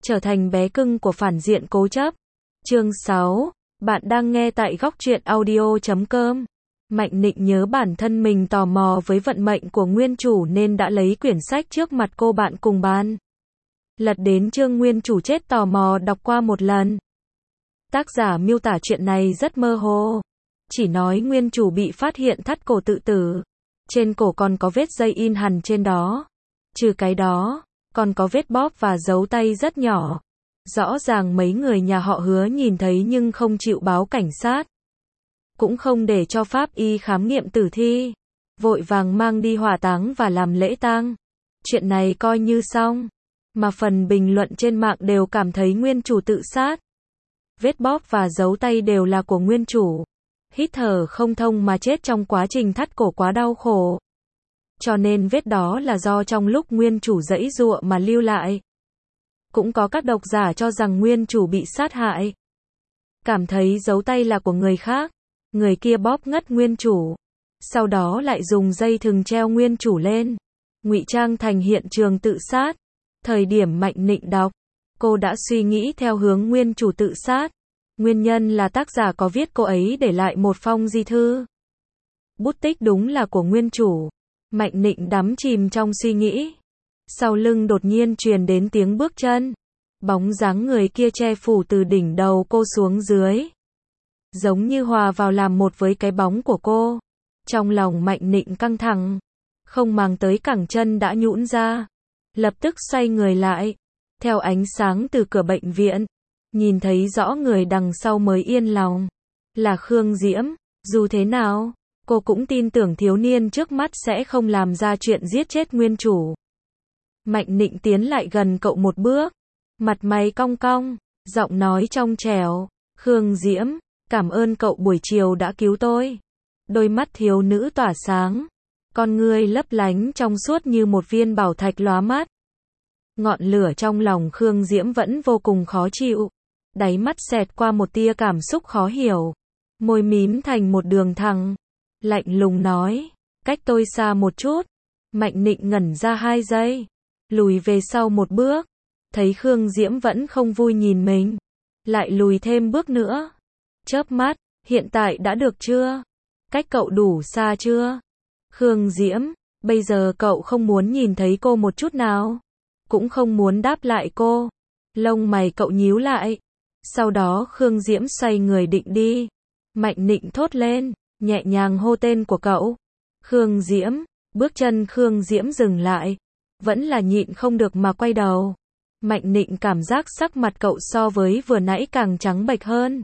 trở thành bé cưng của phản diện cố chấp. Chương 6. Bạn đang nghe tại góc truyện audio.com. Mạnh Nịnh nhớ bản thân mình tò mò với vận mệnh của nguyên chủ nên đã lấy quyển sách trước mặt cô bạn cùng bàn. Lật đến chương nguyên chủ chết tò mò đọc qua một lần. Tác giả miêu tả chuyện này rất mơ hồ. Chỉ nói nguyên chủ bị phát hiện thắt cổ tự tử. Trên cổ còn có vết dây in hằn trên đó. Trừ cái đó, còn có vết bóp và dấu tay rất nhỏ. Rõ ràng mấy người nhà họ Hứa nhìn thấy nhưng không chịu báo cảnh sát. Cũng không để cho pháp y khám nghiệm tử thi. Vội vàng mang đi hỏa táng và làm lễ tang. Chuyện này coi như xong. Mà phần bình luận trên mạng đều cảm thấy nguyên chủ tự sát. Vết bóp và dấu tay đều là của nguyên chủ. Hít thở không thông mà chết trong quá trình thắt cổ quá đau khổ. Cho nên vết đó là do trong lúc nguyên chủ giãy giụa mà lưu lại. Cũng có các độc giả cho rằng nguyên chủ bị sát hại. Cảm thấy dấu tay là của người khác. Người kia bóp ngất nguyên chủ. Sau đó lại dùng dây thừng treo nguyên chủ lên. Ngụy trang thành hiện trường tự sát. Thời điểm Mạnh Nịnh đọc, cô đã suy nghĩ theo hướng nguyên chủ tự sát. Nguyên nhân là tác giả có viết cô ấy để lại một phong di thư. Bút tích đúng là của nguyên chủ. Mạnh Nịnh đắm chìm trong suy nghĩ. Sau lưng đột nhiên truyền đến tiếng bước chân. Bóng dáng người kia che phủ từ đỉnh đầu cô xuống dưới. Giống như hòa vào làm một với cái bóng của cô. Trong lòng Mạnh Nịnh căng thẳng. Không màng tới cẳng chân đã nhũn ra. Lập tức xoay người lại. Theo ánh sáng từ cửa bệnh viện. Nhìn thấy rõ người đằng sau mới yên lòng. Là Khương Diễm. Dù thế nào, cô cũng tin tưởng thiếu niên trước mắt sẽ không làm ra chuyện giết chết nguyên chủ. Mạnh Nịnh tiến lại gần cậu một bước. Mặt mày cong cong. Giọng nói trong trẻo. Khương Diễm, cảm ơn cậu buổi chiều đã cứu tôi. Đôi mắt thiếu nữ tỏa sáng. Con ngươi lấp lánh trong suốt như một viên bảo thạch lóa mắt. Ngọn lửa trong lòng Khương Diễm vẫn vô cùng khó chịu. Đáy mắt xẹt qua một tia cảm xúc khó hiểu. Môi mím thành một đường thẳng. Lạnh lùng nói, cách tôi xa một chút. Mạnh Nịnh ngẩn ra 2 giây. Lùi về sau một bước. Thấy Khương Diễm vẫn không vui nhìn mình. Lại lùi thêm bước nữa. Chớp mắt, hiện tại đã được chưa? Cách cậu đủ xa chưa? Khương Diễm, bây giờ cậu không muốn nhìn thấy cô một chút nào. Cũng không muốn đáp lại cô. Lông mày cậu nhíu lại. Sau đó Khương Diễm xoay người định đi. Mạnh Nịnh thốt lên, nhẹ nhàng hô tên của cậu. Khương Diễm, bước chân Khương Diễm dừng lại. Vẫn là nhịn không được mà quay đầu. Mạnh Nịnh cảm giác sắc mặt cậu so với vừa nãy càng trắng bệch hơn.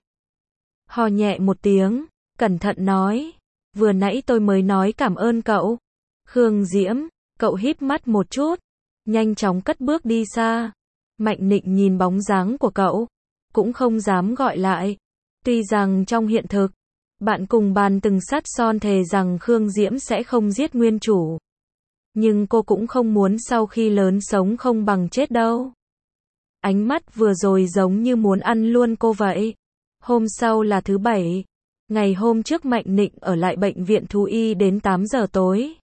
Ho nhẹ một tiếng, cẩn thận nói. Vừa nãy tôi mới nói cảm ơn cậu. Khương Diễm, cậu híp mắt một chút. Nhanh chóng cất bước đi xa. Mạnh Nịnh nhìn bóng dáng của cậu. Cũng không dám gọi lại. Tuy rằng trong hiện thực, bạn cùng bàn từng sắt son thề rằng Khương Diễm sẽ không giết nguyên chủ. Nhưng cô cũng không muốn sau khi lớn sống không bằng chết đâu. Ánh mắt vừa rồi giống như muốn ăn luôn cô vậy. Hôm sau là thứ Bảy. Ngày hôm trước Mạnh Nịnh ở lại bệnh viện thú y đến 8 giờ tối.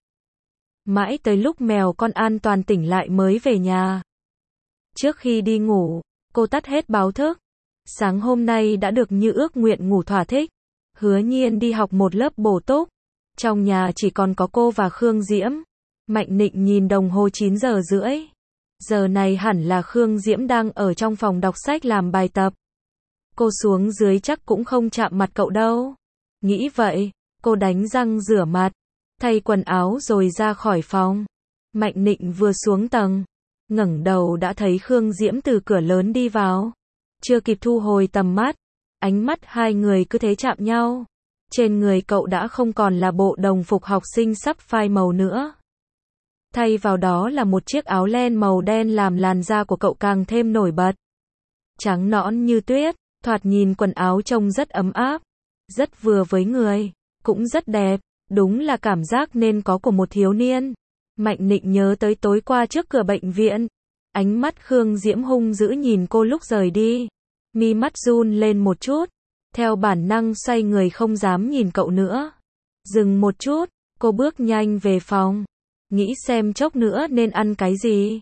Mãi tới lúc mèo con an toàn tỉnh lại mới về nhà. Trước khi đi ngủ, cô tắt hết báo thức. Sáng hôm nay đã được như ước nguyện ngủ thỏa thích. Hứa Nhiên đi học một lớp bổ túc. Trong nhà chỉ còn có cô và Khương Diễm. Mạnh Nịnh nhìn đồng hồ 9 giờ rưỡi. Giờ này hẳn là Khương Diễm đang ở trong phòng đọc sách làm bài tập. Cô xuống dưới chắc cũng không chạm mặt cậu đâu. Nghĩ vậy, cô đánh răng rửa mặt, thay quần áo rồi ra khỏi phòng. Mạnh Nịnh vừa xuống tầng, ngẩng đầu đã thấy Khương Diễm từ cửa lớn đi vào. Chưa kịp thu hồi tầm mắt, ánh mắt hai người cứ thế chạm nhau. Trên người cậu đã không còn là bộ đồng phục học sinh sắp phai màu nữa. Thay vào đó là một chiếc áo len màu đen làm làn da của cậu càng thêm nổi bật. Trắng nõn như tuyết, thoạt nhìn quần áo trông rất ấm áp, rất vừa với người, cũng rất đẹp, đúng là cảm giác nên có của một thiếu niên. Mạnh Nịnh nhớ tới tối qua trước cửa bệnh viện. Ánh mắt Khương Diễm hung dữ nhìn cô lúc rời đi. Mi mắt run lên một chút. Theo bản năng xoay người không dám nhìn cậu nữa. Dừng một chút, cô bước nhanh về phòng. Nghĩ xem chốc nữa nên ăn cái gì.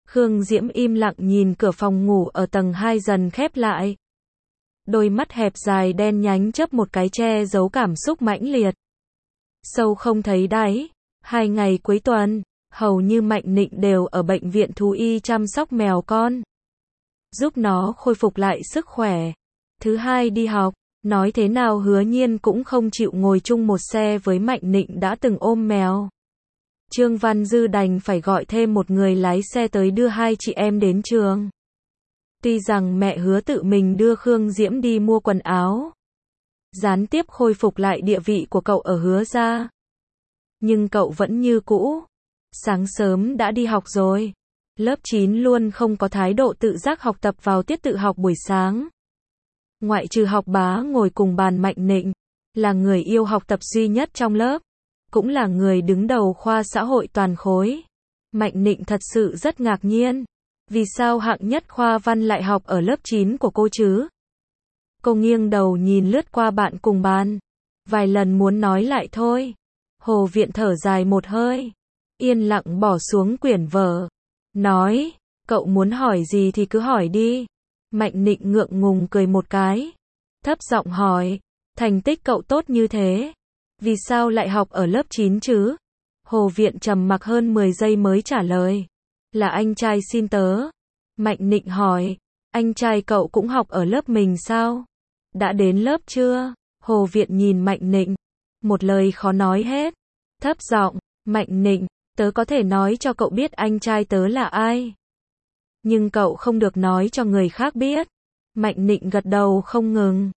Khương Diễm im lặng nhìn cửa phòng ngủ ở tầng 2 dần khép lại. Đôi mắt hẹp dài đen nhánh chớp một cái che giấu cảm xúc mãnh liệt. Sâu không thấy đáy. 2 ngày cuối tuần, hầu như Mạnh Nịnh đều ở bệnh viện thú y chăm sóc mèo con, giúp nó khôi phục lại sức khỏe. Thứ hai đi học, nói thế nào Hứa Nhiên cũng không chịu ngồi chung một xe với Mạnh Nịnh đã từng ôm mèo. Trương Văn Dư đành phải gọi thêm một người lái xe tới đưa hai chị em đến trường. Tuy rằng mẹ Hứa tự mình đưa Khương Diễm đi mua quần áo, gián tiếp khôi phục lại địa vị của cậu ở Hứa gia, nhưng cậu vẫn như cũ. Sáng sớm đã đi học rồi. Lớp 9 luôn không có thái độ tự giác học tập vào tiết tự học buổi sáng. Ngoại trừ Học Bá ngồi cùng bàn Mạnh Nịnh, là người yêu học tập duy nhất trong lớp, cũng là người đứng đầu khoa xã hội toàn khối. Mạnh Nịnh thật sự rất ngạc nhiên. Vì sao hạng nhất khoa văn lại học ở lớp 9 của cô chứ? Cô nghiêng đầu nhìn lướt qua bạn cùng bàn. Vài lần muốn nói lại thôi. Hồ Viện thở dài một hơi, yên lặng bỏ xuống quyển vở. Nói, cậu muốn hỏi gì thì cứ hỏi đi. Mạnh Nịnh ngượng ngùng cười một cái, thấp giọng hỏi, thành tích cậu tốt như thế, vì sao lại học ở lớp 9 chứ? Hồ Viện trầm mặc hơn 10 giây mới trả lời, là anh trai xin tớ. Mạnh Nịnh hỏi, anh trai cậu cũng học ở lớp mình sao? Đã đến lớp chưa? Hồ Viện nhìn Mạnh Nịnh, một lời khó nói hết, thấp giọng, Mạnh Nịnh, tớ có thể nói cho cậu biết anh trai tớ là ai, nhưng cậu không được nói cho người khác biết. Mạnh Nịnh gật đầu không ngừng.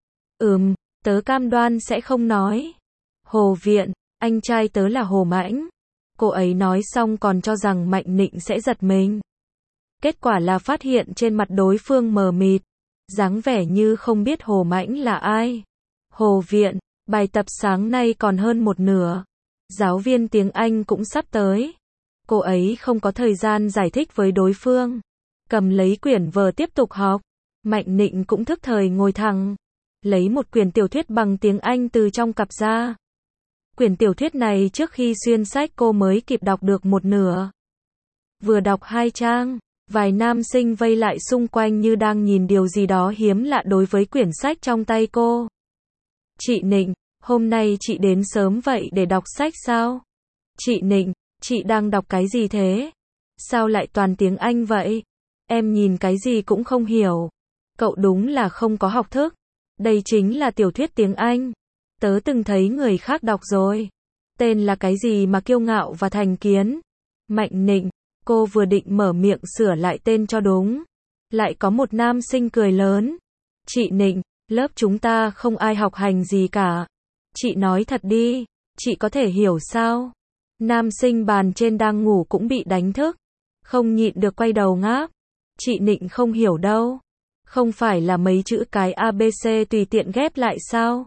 Tớ cam đoan sẽ không nói. Hồ Viện, anh trai tớ là Hồ Mãnh. Cô ấy nói xong còn cho rằng Mạnh Nịnh sẽ giật mình. Kết quả là phát hiện trên mặt đối phương mờ mịt, dáng vẻ như không biết Hồ Mãnh là ai. Hồ Viện, bài tập sáng nay còn hơn một nửa. Giáo viên tiếng Anh cũng sắp tới. Cô ấy không có thời gian giải thích với đối phương. Cầm lấy quyển vở tiếp tục học. Mạnh Nịnh cũng thức thời ngồi thẳng, lấy một quyển tiểu thuyết bằng tiếng Anh từ trong cặp ra. Quyển tiểu thuyết này trước khi xuyên sách cô mới kịp đọc được một nửa. Vừa đọc 2 trang, vài nam sinh vây lại xung quanh như đang nhìn điều gì đó hiếm lạ đối với quyển sách trong tay cô. Chị Nịnh, hôm nay chị đến sớm vậy để đọc sách sao? Chị Nịnh, chị đang đọc cái gì thế? Sao lại toàn tiếng Anh vậy? Em nhìn cái gì cũng không hiểu. Cậu đúng là không có học thức. Đây chính là tiểu thuyết tiếng Anh. Tớ từng thấy người khác đọc rồi. Tên là cái gì mà kiêu ngạo và thành kiến? Mạnh Nịnh, cô vừa định mở miệng sửa lại tên cho đúng. Lại có một nam sinh cười lớn. Chị Nịnh, lớp chúng ta không ai học hành gì cả. Chị nói thật đi, chị có thể hiểu sao? Nam sinh bàn trên đang ngủ cũng bị đánh thức. Không nhịn được quay đầu ngáp. Chị Nịnh không hiểu đâu. Không phải là mấy chữ cái ABC tùy tiện ghép lại sao?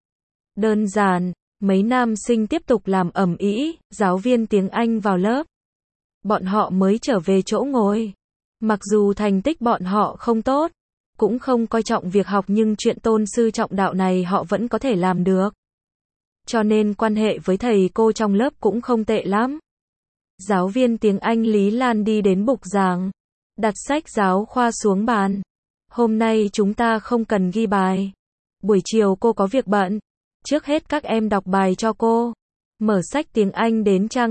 Đơn giản, mấy nam sinh tiếp tục làm ầm ĩ, giáo viên tiếng Anh vào lớp. Bọn họ mới trở về chỗ ngồi. Mặc dù thành tích bọn họ không tốt, cũng không coi trọng việc học nhưng chuyện tôn sư trọng đạo này họ vẫn có thể làm được. Cho nên quan hệ với thầy cô trong lớp cũng không tệ lắm. Giáo viên tiếng Anh Lý Lan đi đến bục giảng, đặt sách giáo khoa xuống bàn. Hôm nay chúng ta không cần ghi bài. Buổi chiều cô có việc bận. Trước hết các em đọc bài cho cô. Mở sách tiếng Anh đến trang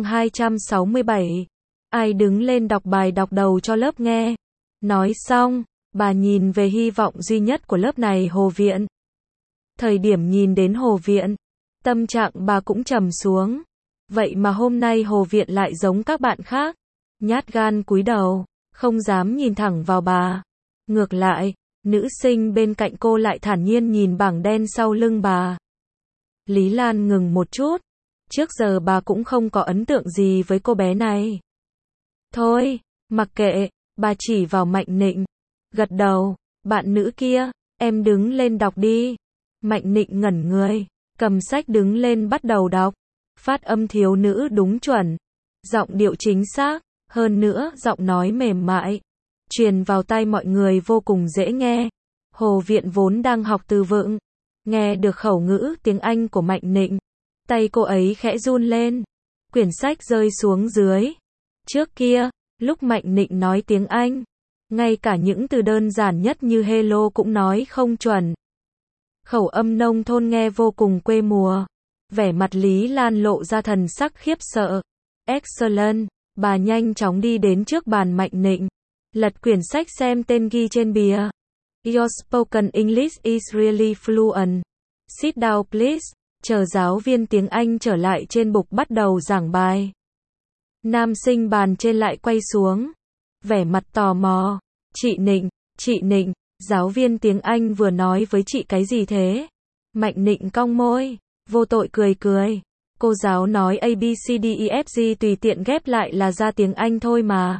267. Ai đứng lên đọc bài đọc đầu cho lớp nghe. Nói xong, bà nhìn về hy vọng duy nhất của lớp này Hồ Viện. Thời điểm nhìn đến Hồ Viện, tâm trạng bà cũng trầm xuống. Vậy mà hôm nay Hồ Viện lại giống các bạn khác. Nhát gan cúi đầu, không dám nhìn thẳng vào bà. Ngược lại, nữ sinh bên cạnh cô lại thản nhiên nhìn bảng đen sau lưng bà. Lý Lan ngừng một chút. Trước giờ bà cũng không có ấn tượng gì với cô bé này. Thôi, mặc kệ, bà chỉ vào Mạnh Nịnh. Gật đầu, bạn nữ kia, em đứng lên đọc đi. Mạnh Nịnh ngẩn người, cầm sách đứng lên bắt đầu đọc. Phát âm thiếu nữ đúng chuẩn. Giọng điệu chính xác, hơn nữa giọng nói mềm mại. Truyền vào tai mọi người vô cùng dễ nghe. Hồ Viện vốn đang học từ vựng. Nghe được khẩu ngữ tiếng Anh của Mạnh Nịnh. Tay cô ấy khẽ run lên. Quyển sách rơi xuống dưới. Trước kia, Lúc Mạnh Nịnh nói tiếng Anh, ngay cả những từ đơn giản nhất như hello cũng nói không chuẩn. Khẩu âm nông thôn nghe vô cùng quê mùa. Vẻ mặt Lý Lan lộ ra thần sắc khiếp sợ. Excellent, bà nhanh chóng đi đến trước bàn Mạnh Nịnh. Lật quyển sách xem tên ghi trên bìa. Your spoken English is really fluent. Sit down please. Chờ giáo viên tiếng Anh trở lại trên bục bắt đầu giảng bài. Nam sinh bàn trên lại quay xuống. Vẻ mặt tò mò. Chị Nịnh, giáo viên tiếng Anh vừa nói với chị cái gì thế? Mạnh Nịnh cong môi, vô tội cười. Cô giáo nói A, B, C, D, E, F, G tùy tiện ghép lại là ra tiếng Anh thôi mà.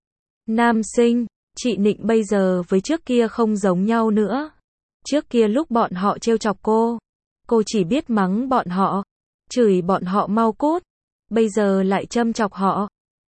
Nam sinh, chị Nịnh bây giờ với trước kia không giống nhau nữa. Trước kia lúc bọn họ trêu chọc cô chỉ biết mắng bọn họ, chửi bọn họ mau cút. Bây giờ lại châm chọc họ.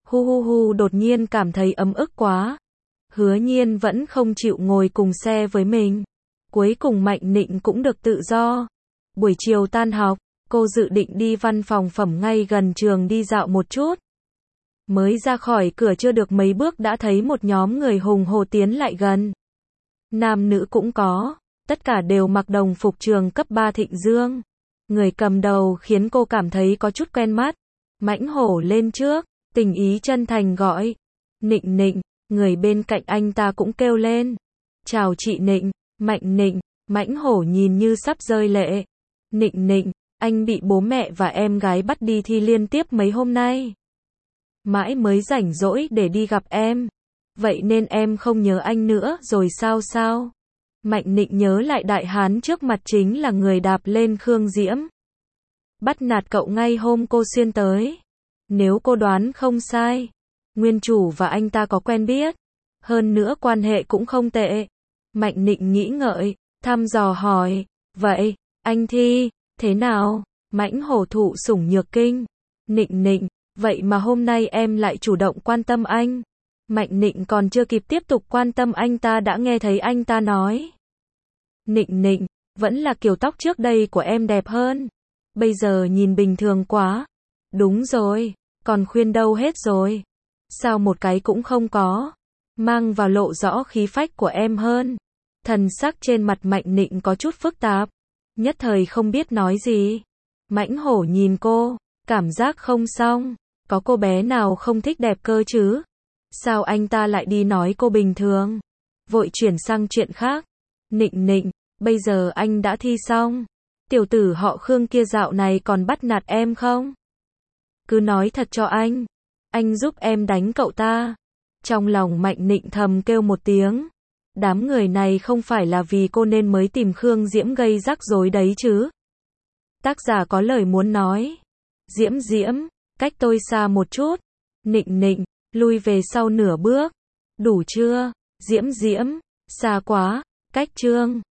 Hu đột nhiên cảm thấy ấm ức quá. Hứa Nhiên vẫn không chịu ngồi cùng xe với mình. Cuối cùng Mạnh Nịnh cũng được tự do. Buổi chiều tan học, cô dự định đi văn phòng phẩm ngay gần trường đi dạo một chút. Mới ra khỏi cửa chưa được mấy bước đã thấy một nhóm người hùng hổ tiến lại gần. Nam nữ cũng có, tất cả đều mặc đồng phục trường cấp 3 Thịnh Dương. Người cầm đầu khiến cô cảm thấy có chút quen mắt. Mãnh Hổ lên trước, tình ý chân thành gọi. Nịnh, người bên cạnh anh ta cũng kêu lên. Chào chị Nịnh, Mạnh Nịnh. Mãnh Hổ nhìn như sắp rơi lệ. Nịnh, anh bị bố mẹ và em gái bắt đi thi liên tiếp mấy hôm nay. Mãi mới rảnh rỗi để đi gặp em. Vậy nên em không nhớ anh nữa rồi sao? Mạnh Nịnh nhớ lại đại hán trước mặt chính là người đạp lên Khương Diễm. Bắt nạt cậu ngay hôm cô xuyên tới. Nếu cô đoán không sai, nguyên chủ và anh ta có quen biết. Hơn nữa quan hệ cũng không tệ. Mạnh Nịnh nghĩ ngợi, thăm dò hỏi. Vậy, anh Thi, thế nào? Mãnh Hổ thụ sủng nhược kinh. Nịnh, vậy mà hôm nay em lại chủ động quan tâm anh. Mạnh Nịnh còn chưa kịp tiếp tục quan tâm anh ta đã nghe thấy anh ta nói. Nịnh, vẫn là kiểu tóc trước đây của em đẹp hơn. Bây giờ nhìn bình thường quá. Đúng rồi, còn khuyên đâu hết rồi. Sao một cái cũng không có. Mang vào lộ rõ khí phách của em hơn. Thần sắc trên mặt Mạnh Nịnh có chút phức tạp. Nhất thời không biết nói gì. Mãnh Hổ nhìn cô, cảm giác không xong. Có cô bé nào không thích đẹp cơ chứ? Sao anh ta lại đi nói cô bình thường? Vội chuyển sang chuyện khác. Nịnh, bây giờ anh đã thi xong. Tiểu tử họ Khương kia dạo này còn bắt nạt em không? Cứ nói thật cho anh giúp em đánh cậu ta. Trong lòng Mạnh Nịnh thầm kêu một tiếng. Đám người này không phải là vì cô nên mới tìm Khương Diễm gây rắc rối đấy chứ? Tác giả có lời muốn nói. Diễm, cách tôi xa một chút. Nịnh, lui về sau nửa bước. Đủ chưa? Diễm, xa quá, cách chương.